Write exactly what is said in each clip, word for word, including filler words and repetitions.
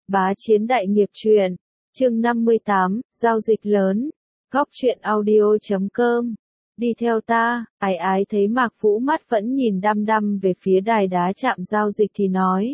Bá Chiến Đại Nghiệp Truyện, chương năm mươi tám, giao dịch lớn, góc truyện audio chấm com. Đi theo ta, ái ái thấy Mạc Vũ mắt vẫn nhìn đăm đăm về phía đài đá chạm giao dịch thì nói.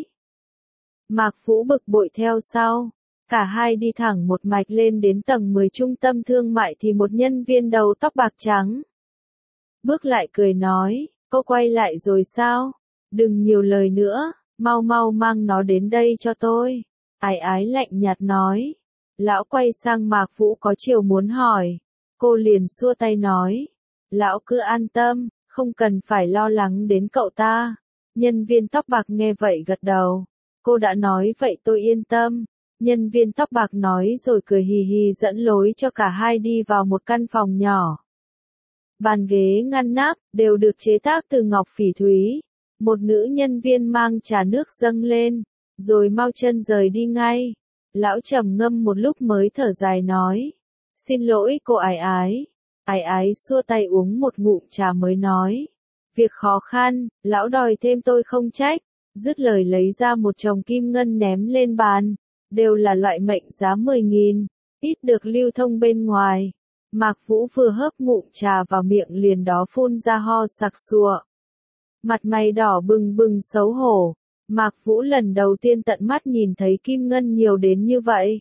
Mạc Vũ bực bội theo sau. Cả hai đi thẳng một mạch lên đến tầng mười trung tâm thương mại thì một nhân viên đầu tóc bạc trắng bước lại cười nói, cô quay lại rồi sao? Đừng nhiều lời nữa, mau mau mang nó đến đây cho tôi. Ái ái lạnh nhạt nói. Lão quay sang Mạc Vũ có chiều muốn hỏi. Cô liền xua tay nói. Lão cứ an tâm, không cần phải lo lắng đến cậu ta. Nhân viên tóc bạc nghe vậy gật đầu. Cô đã nói vậy tôi yên tâm. Nhân viên tóc bạc nói rồi cười hì hì dẫn lối cho cả hai đi vào một căn phòng nhỏ. Bàn ghế ngăn nắp, đều được chế tác từ ngọc phỉ thúy. Một nữ nhân viên mang trà nước dâng lên, rồi mau chân rời đi ngay. Lão trầm ngâm một lúc mới thở dài nói. Xin lỗi cô ái ái. Ái ái xua tay uống một ngụm trà mới nói. Việc khó khăn, lão đòi thêm tôi không trách. Dứt lời lấy ra một chồng kim ngân ném lên bàn. Đều là loại mệnh giá mười nghìn, ít được lưu thông bên ngoài. Mạc Vũ vừa hớp ngụm trà vào miệng liền đó phun ra ho sặc sụa. Mặt mày đỏ bừng bừng xấu hổ. Mạc Vũ lần đầu tiên tận mắt nhìn thấy kim ngân nhiều đến như vậy.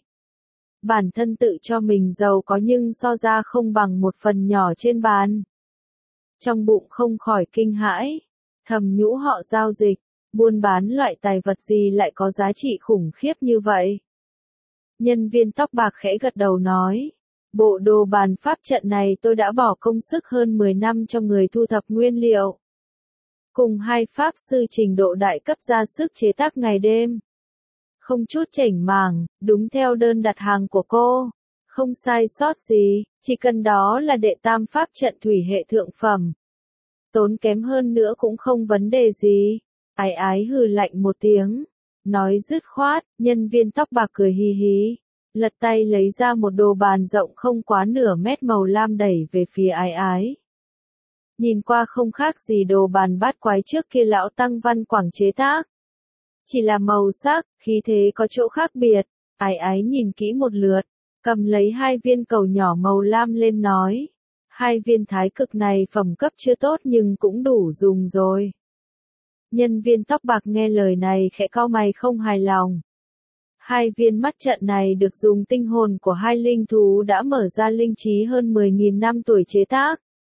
Bản thân tự cho mình giàu có nhưng so ra không bằng một phần nhỏ trên bàn. Trong bụng không khỏi kinh hãi, thầm nhủ họ giao dịch, buôn bán loại tài vật gì lại có giá trị khủng khiếp như vậy. Nhân viên tóc bạc khẽ gật đầu nói, bộ đồ bàn pháp trận này tôi đã bỏ công sức hơn mười năm cho người thu thập nguyên liệu. Cùng hai pháp sư trình độ đại cấp ra sức chế tác ngày đêm. Không chút chểnh mảng, đúng theo đơn đặt hàng của cô. Không sai sót gì, chỉ cần đó là đệ tam pháp trận thủy hệ thượng phẩm. Tốn kém hơn nữa cũng không vấn đề gì. Ái ái hừ lạnh một tiếng. Nói dứt khoát, nhân viên tóc bạc cười hì hì. Lật tay lấy ra một đồ bàn rộng không quá nửa mét màu lam đẩy về phía ái ái. Nhìn qua không khác gì đồ bàn bát quái trước kia lão Tăng Văn Quảng chế tác. Chỉ là màu sắc, khí thế có chỗ khác biệt. Ái ái nhìn kỹ một lượt, cầm lấy hai viên cầu nhỏ màu lam lên nói. Hai viên thái cực này phẩm cấp chưa tốt nhưng cũng đủ dùng rồi. Nhân viên tóc bạc nghe lời này khẽ cau mày không hài lòng. Hai viên mắt trận này được dùng tinh hồn của hai linh thú đã mở ra linh trí hơn mười nghìn năm tuổi chế tác.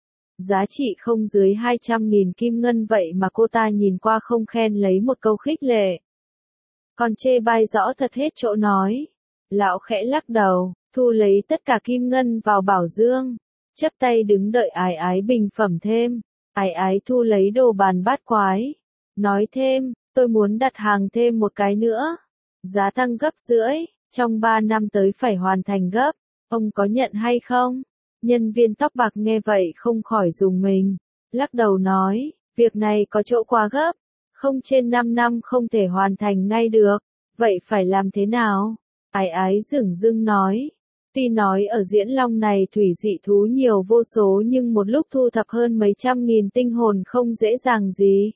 Giá trị không dưới hai trăm nghìn kim ngân vậy mà cô ta nhìn qua không khen lấy một câu khích lệ. Còn chê bai rõ thật hết chỗ nói. Lão khẽ lắc đầu, thu lấy tất cả kim ngân vào bảo dương. Chắp tay đứng đợi ái ái bình phẩm thêm. Ái ái thu lấy đồ bàn bát quái. Nói thêm, tôi muốn đặt hàng thêm một cái nữa. Giá tăng gấp rưỡi, trong ba năm tới phải hoàn thành gấp. Ông có nhận hay không? Nhân viên tóc bạc nghe vậy không khỏi rùng mình. Lắc đầu nói, việc này có chỗ quá gấp. Không trên năm năm không thể hoàn thành ngay được. Vậy phải làm thế nào? Ái ái dửng dưng nói. Tuy nói ở Diễn Long này thủy dị thú nhiều vô số nhưng một lúc thu thập hơn mấy trăm nghìn tinh hồn không dễ dàng gì.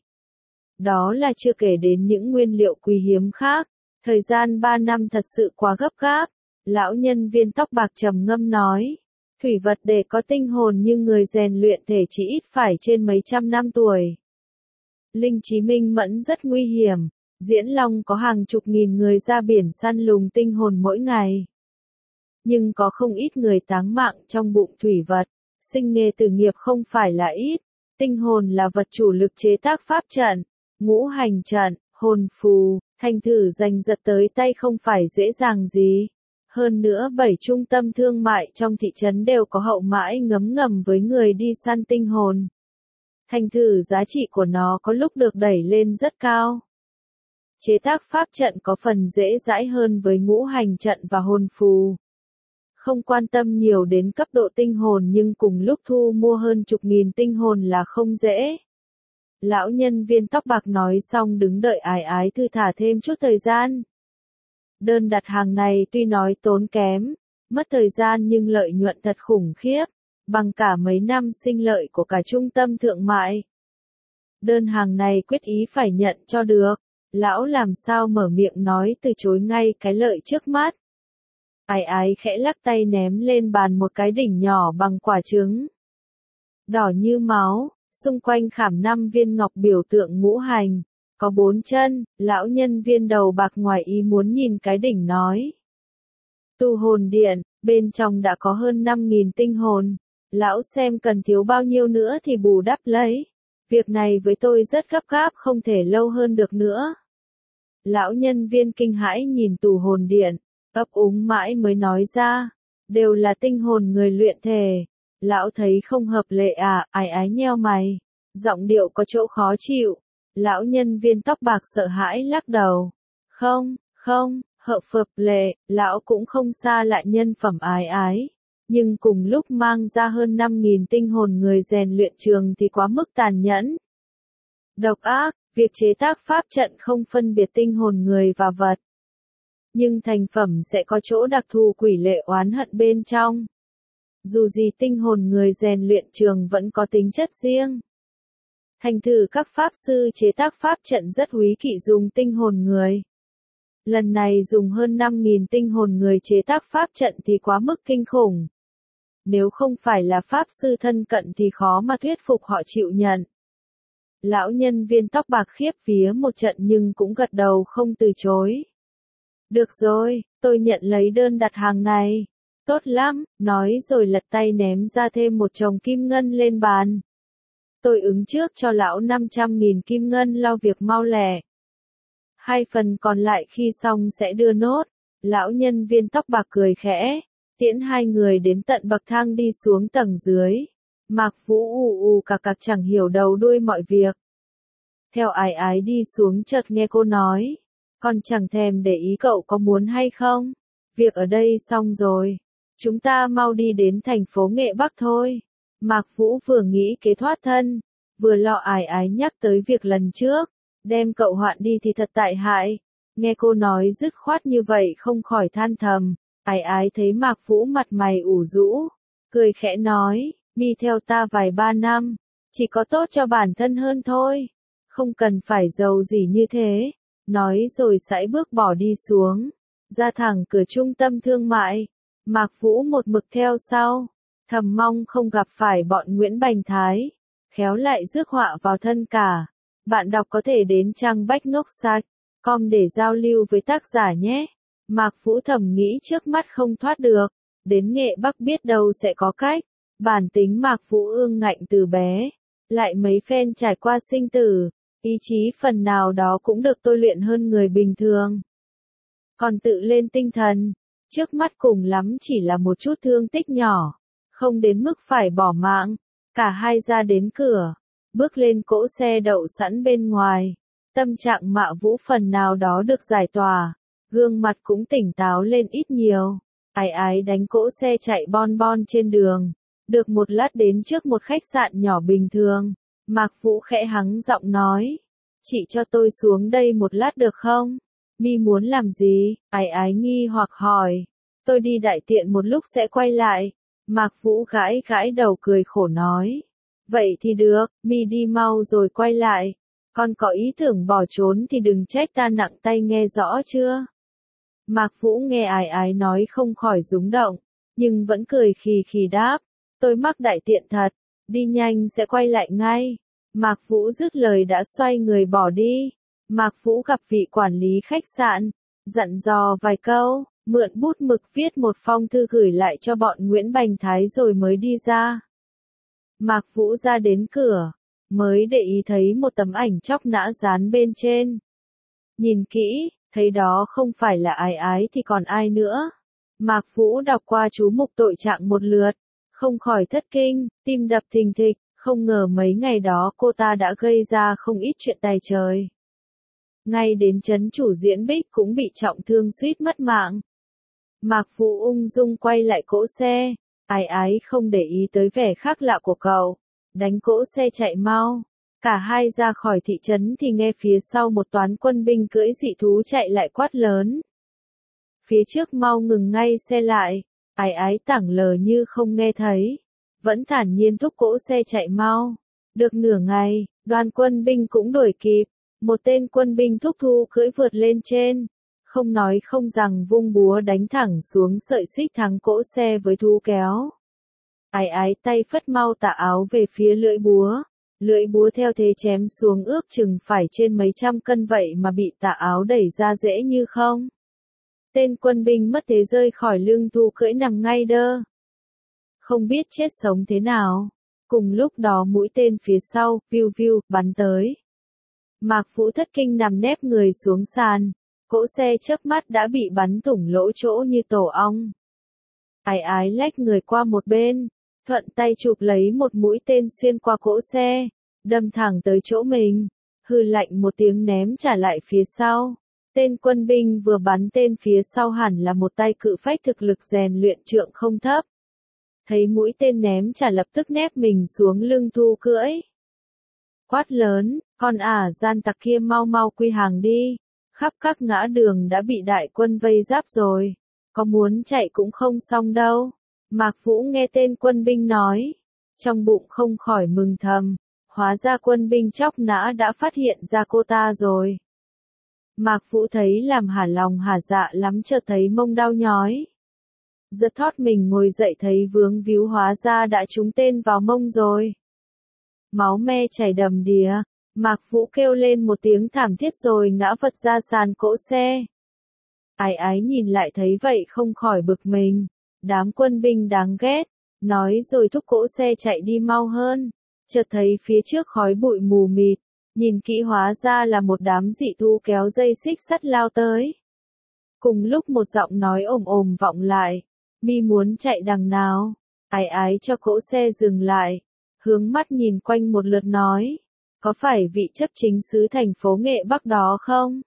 Đó là chưa kể đến những nguyên liệu quý hiếm khác. Thời gian ba năm thật sự quá gấp gáp. Lão nhân viên tóc bạc trầm ngâm nói. Thủy vật để có tinh hồn như người rèn luyện thể chỉ ít phải trên mấy trăm năm tuổi. Linh trí minh mẫn rất nguy hiểm. Diễn Long có hàng chục nghìn người ra biển săn lùng tinh hồn mỗi ngày. Nhưng có không ít người táng mạng trong bụng thủy vật. Sinh nghề tử nghiệp không phải là ít. Tinh hồn là vật chủ lực chế tác pháp trận, ngũ hành trận, hồn phù, thành thử giành giật tới tay không phải dễ dàng gì. Hơn nữa bảy trung tâm thương mại trong thị trấn đều có hậu mãi ngấm ngầm với người đi săn tinh hồn. Thành thử giá trị của nó có lúc được đẩy lên rất cao. Chế tác pháp trận có phần dễ dãi hơn với ngũ hành trận và hồn phù. Không quan tâm nhiều đến cấp độ tinh hồn nhưng cùng lúc thu mua hơn chục nghìn tinh hồn là không dễ. Lão nhân viên tóc bạc nói xong đứng đợi ái ái thư thả thêm chút thời gian. Đơn đặt hàng này tuy nói tốn kém, mất thời gian nhưng lợi nhuận thật khủng khiếp, bằng cả mấy năm sinh lợi của cả trung tâm thương mại. Đơn hàng này quyết ý phải nhận cho được. Lão làm sao mở miệng nói từ chối ngay cái lợi trước mắt. Ái ái khẽ lắc tay ném lên bàn một cái đỉnh nhỏ bằng quả trứng. Đỏ như máu, xung quanh khảm năm viên ngọc biểu tượng ngũ hành, có bốn chân, lão nhân viên đầu bạc ngoài ý muốn nhìn cái đỉnh nói. Tu hồn điện, bên trong đã có hơn năm nghìn tinh hồn, lão xem cần thiếu bao nhiêu nữa thì bù đắp lấy. Việc này với tôi rất gấp gáp không thể lâu hơn được nữa. Lão nhân viên kinh hãi nhìn tù hồn điện, ấp úng mãi mới nói ra, đều là tinh hồn người luyện thể. Lão thấy không hợp lệ à, ái ái nheo mày, giọng điệu có chỗ khó chịu. Lão nhân viên tóc bạc sợ hãi lắc đầu. Không, không, hợp phhợp lệ, lão cũng không xa lại nhân phẩm ái ái. Nhưng cùng lúc mang ra hơn năm nghìn tinh hồn người rèn luyện trường thì quá mức tàn nhẫn. Độc ác, việc chế tác pháp trận không phân biệt tinh hồn người và vật. Nhưng thành phẩm sẽ có chỗ đặc thù quỷ lệ oán hận bên trong. Dù gì tinh hồn người rèn luyện trường vẫn có tính chất riêng. Thành thử các pháp sư chế tác pháp trận rất húy kỵ dùng tinh hồn người. Lần này dùng hơn năm nghìn tinh hồn người chế tác pháp trận thì quá mức kinh khủng. Nếu không phải là pháp sư thân cận thì khó mà thuyết phục họ chịu nhận. Lão nhân viên tóc bạc khiếp vía một trận nhưng cũng gật đầu không từ chối. Được rồi, tôi nhận lấy đơn đặt hàng này. Tốt lắm, nói rồi lật tay ném ra thêm một chồng kim ngân lên bàn. Tôi ứng trước cho lão năm trăm nghìn kim ngân lo việc mau lẹ. Hai phần còn lại khi xong sẽ đưa nốt. Lão nhân viên tóc bạc cười khẽ, tiễn hai người đến tận bậc thang đi xuống tầng dưới. Mạc Vũ ù ù cạc cạc chẳng hiểu đầu đuôi mọi việc. Theo ái ái đi xuống chợt nghe cô nói, con chẳng thèm để ý cậu có muốn hay không. Việc ở đây xong rồi. Chúng ta mau đi đến thành phố Nghệ Bắc thôi. Mạc Vũ vừa nghĩ kế thoát thân, vừa lo ái ái nhắc tới việc lần trước, đem cậu hoạn đi thì thật tại hại. Nghe cô nói dứt khoát như vậy không khỏi than thầm, ái ái thấy Mạc Vũ mặt mày ủ rũ, cười khẽ nói, mi theo ta vài ba năm, chỉ có tốt cho bản thân hơn thôi, không cần phải giàu gì như thế. Nói rồi sải bước bỏ đi xuống, ra thẳng cửa trung tâm thương mại. Mạc Vũ một mực theo sau, thầm mong không gặp phải bọn Nguyễn Bành Thái, khéo lại rước họa vào thân cả. Bạn đọc có thể đến trang bách ngốc sạch chấm com để giao lưu với tác giả nhé. Mạc Vũ thầm nghĩ trước mắt không thoát được, đến Nghệ Bắc biết đâu sẽ có cách. Bản tính Mạc Vũ ương ngạnh từ bé, lại mấy phen trải qua sinh tử, ý chí phần nào đó cũng được tôi luyện hơn người bình thường. Còn tự lên tinh thần, trước mắt cùng lắm chỉ là một chút thương tích nhỏ, không đến mức phải bỏ mạng. Cả hai ra đến cửa, bước lên cỗ xe đậu sẵn bên ngoài, tâm trạng Mạc Vũ phần nào đó được giải tỏa, gương mặt cũng tỉnh táo lên ít nhiều. Ái ái đánh cỗ xe chạy bon bon trên đường, được một lát đến trước một khách sạn nhỏ bình thường. Mạc Vũ khẽ hắng giọng nói, chị cho tôi xuống đây một lát được không? Mi muốn làm gì? Ái ái nghi hoặc hỏi. Tôi đi đại tiện một lúc sẽ quay lại. Mạc Vũ gãi gãi đầu cười khổ nói. Vậy thì được, mi đi mau rồi quay lại. Con có ý tưởng bỏ trốn thì đừng trách ta nặng tay nghe rõ chưa? Mạc Vũ nghe ái ái nói không khỏi rúng động, nhưng vẫn cười khì khì đáp. Tôi mắc đại tiện thật, đi nhanh sẽ quay lại ngay. Mạc Vũ dứt lời đã xoay người bỏ đi. Mạc Vũ gặp vị quản lý khách sạn, dặn dò vài câu, mượn bút mực viết một phong thư gửi lại cho bọn Nguyễn Bành Thái rồi mới đi ra. Mạc Vũ ra đến cửa, mới để ý thấy một tấm ảnh chóc nã dán bên trên. Nhìn kỹ, thấy đó không phải là ái ái thì còn ai nữa. Mạc Vũ đọc qua chú mục tội trạng một lượt, không khỏi thất kinh, tim đập thình thịch, không ngờ mấy ngày đó cô ta đã gây ra không ít chuyện tày trời. Ngay đến trấn chủ Diễn Bích cũng bị trọng thương suýt mất mạng. Mạc Vũ ung dung quay lại cỗ xe, ái ái không để ý tới vẻ khác lạ của cậu, đánh cỗ xe chạy mau. Cả hai ra khỏi thị trấn thì nghe phía sau một toán quân binh cưỡi dị thú chạy lại quát lớn. Phía trước mau ngừng ngay xe lại, ái ái tảng lờ như không nghe thấy, vẫn thản nhiên thúc cỗ xe chạy mau. Được nửa ngày, đoàn quân binh cũng đuổi kịp, Một tên quân binh thúc thu cưỡi vượt lên trên, không nói không rằng vung búa đánh thẳng xuống sợi xích thắng cỗ xe với thú kéo. Ái ái tay phất mau tà áo về phía lưỡi búa, lưỡi búa theo thế chém xuống ước chừng phải trên mấy trăm cân vậy mà bị tà áo đẩy ra dễ như không. Tên quân binh mất thế rơi khỏi lưng thu cưỡi nằm ngay đơ. Không biết chết sống thế nào. Cùng lúc đó mũi tên phía sau, viu viu, bắn tới. Mạc Vũ thất kinh nằm nép người xuống sàn. Cỗ xe chớp mắt đã bị bắn thủng lỗ chỗ như tổ ong. Ái ái lách người qua một bên, thuận tay chụp lấy một mũi tên xuyên qua cỗ xe, đâm thẳng tới chỗ mình, hừ lạnh một tiếng ném trả lại phía sau. Tên quân binh vừa bắn tên phía sau hẳn là một tay cự phách thực lực rèn luyện trượng không thấp. Thấy mũi tên ném trả lập tức nép mình xuống lưng thu cưỡi. Quát lớn, con ả gian tặc kia mau mau quy hàng đi, khắp các ngã đường đã bị đại quân vây giáp rồi, có muốn chạy cũng không xong đâu. Mạc Vũ nghe tên quân binh nói, trong bụng không khỏi mừng thầm, hóa ra quân binh chóc nã đã phát hiện ra cô ta rồi. Mạc Vũ thấy làm hả lòng hả dạ lắm, chợt thấy mông đau nhói. Giật thót mình ngồi dậy thấy vướng víu hóa ra đã trúng tên vào mông rồi. Máu me chảy đầm đìa, Mạc Vũ kêu lên một tiếng thảm thiết rồi ngã vật ra sàn cỗ xe. Ái ái nhìn lại thấy vậy không khỏi bực mình, đám quân binh đáng ghét, nói rồi thúc cỗ xe chạy đi mau hơn. Chợt thấy phía trước khói bụi mù mịt, nhìn kỹ hóa ra là một đám dị thú kéo dây xích sắt lao tới. Cùng lúc một giọng nói ồm ồm vọng lại, mi muốn chạy đằng nào? Ái ái cho cỗ xe dừng lại, hướng mắt nhìn quanh một lượt nói, có phải vị chấp chính sứ thành phố Nghệ Bắc đó không?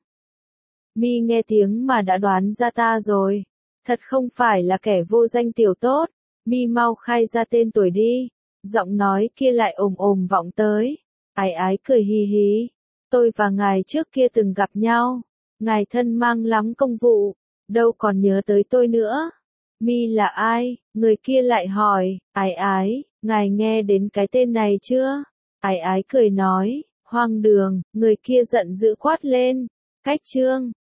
Mi nghe tiếng mà đã đoán ra ta rồi, thật không phải là kẻ vô danh tiểu tốt, mi mau khai ra tên tuổi đi. Giọng nói kia lại ồm ồm vọng tới. Ái ái cười hì hì, tôi và ngài trước kia từng gặp nhau, ngài thân mang lắm công vụ, đâu còn nhớ tới tôi nữa. Mi là ai? Người kia lại hỏi. Ái ái, ngài nghe đến cái tên này chưa? Ái ái cười nói, hoang đường. Người kia giận dữ quát lên, cách trương.